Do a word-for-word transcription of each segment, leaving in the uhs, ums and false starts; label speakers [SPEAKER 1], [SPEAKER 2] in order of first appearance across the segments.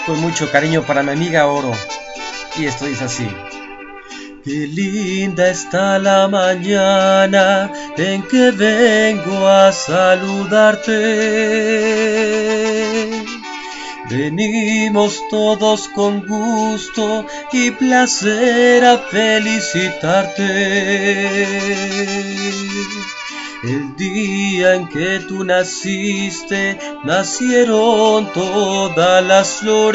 [SPEAKER 1] Con mucho cariño para mi amiga Oro. Y esto dice así. Qué linda está la mañana en que vengo a saludarte. Venimos todos con gusto y placer a felicitarte. El día en que tú naciste, nacieron todas las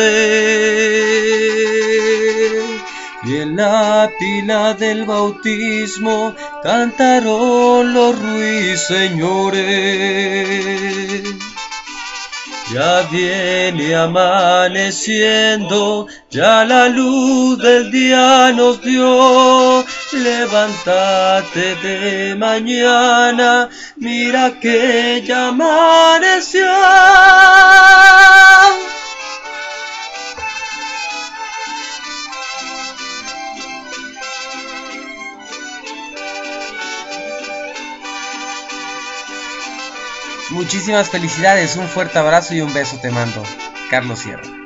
[SPEAKER 1] flores. Y en la pila del bautismo cantaron los ruiseñores. Ya viene amaneciendo, ya la luz del día nos dio. Levántate de mañana, mira que ya amaneció. Muchísimas felicidades, un fuerte abrazo y un beso te mando. Carlos Sierra.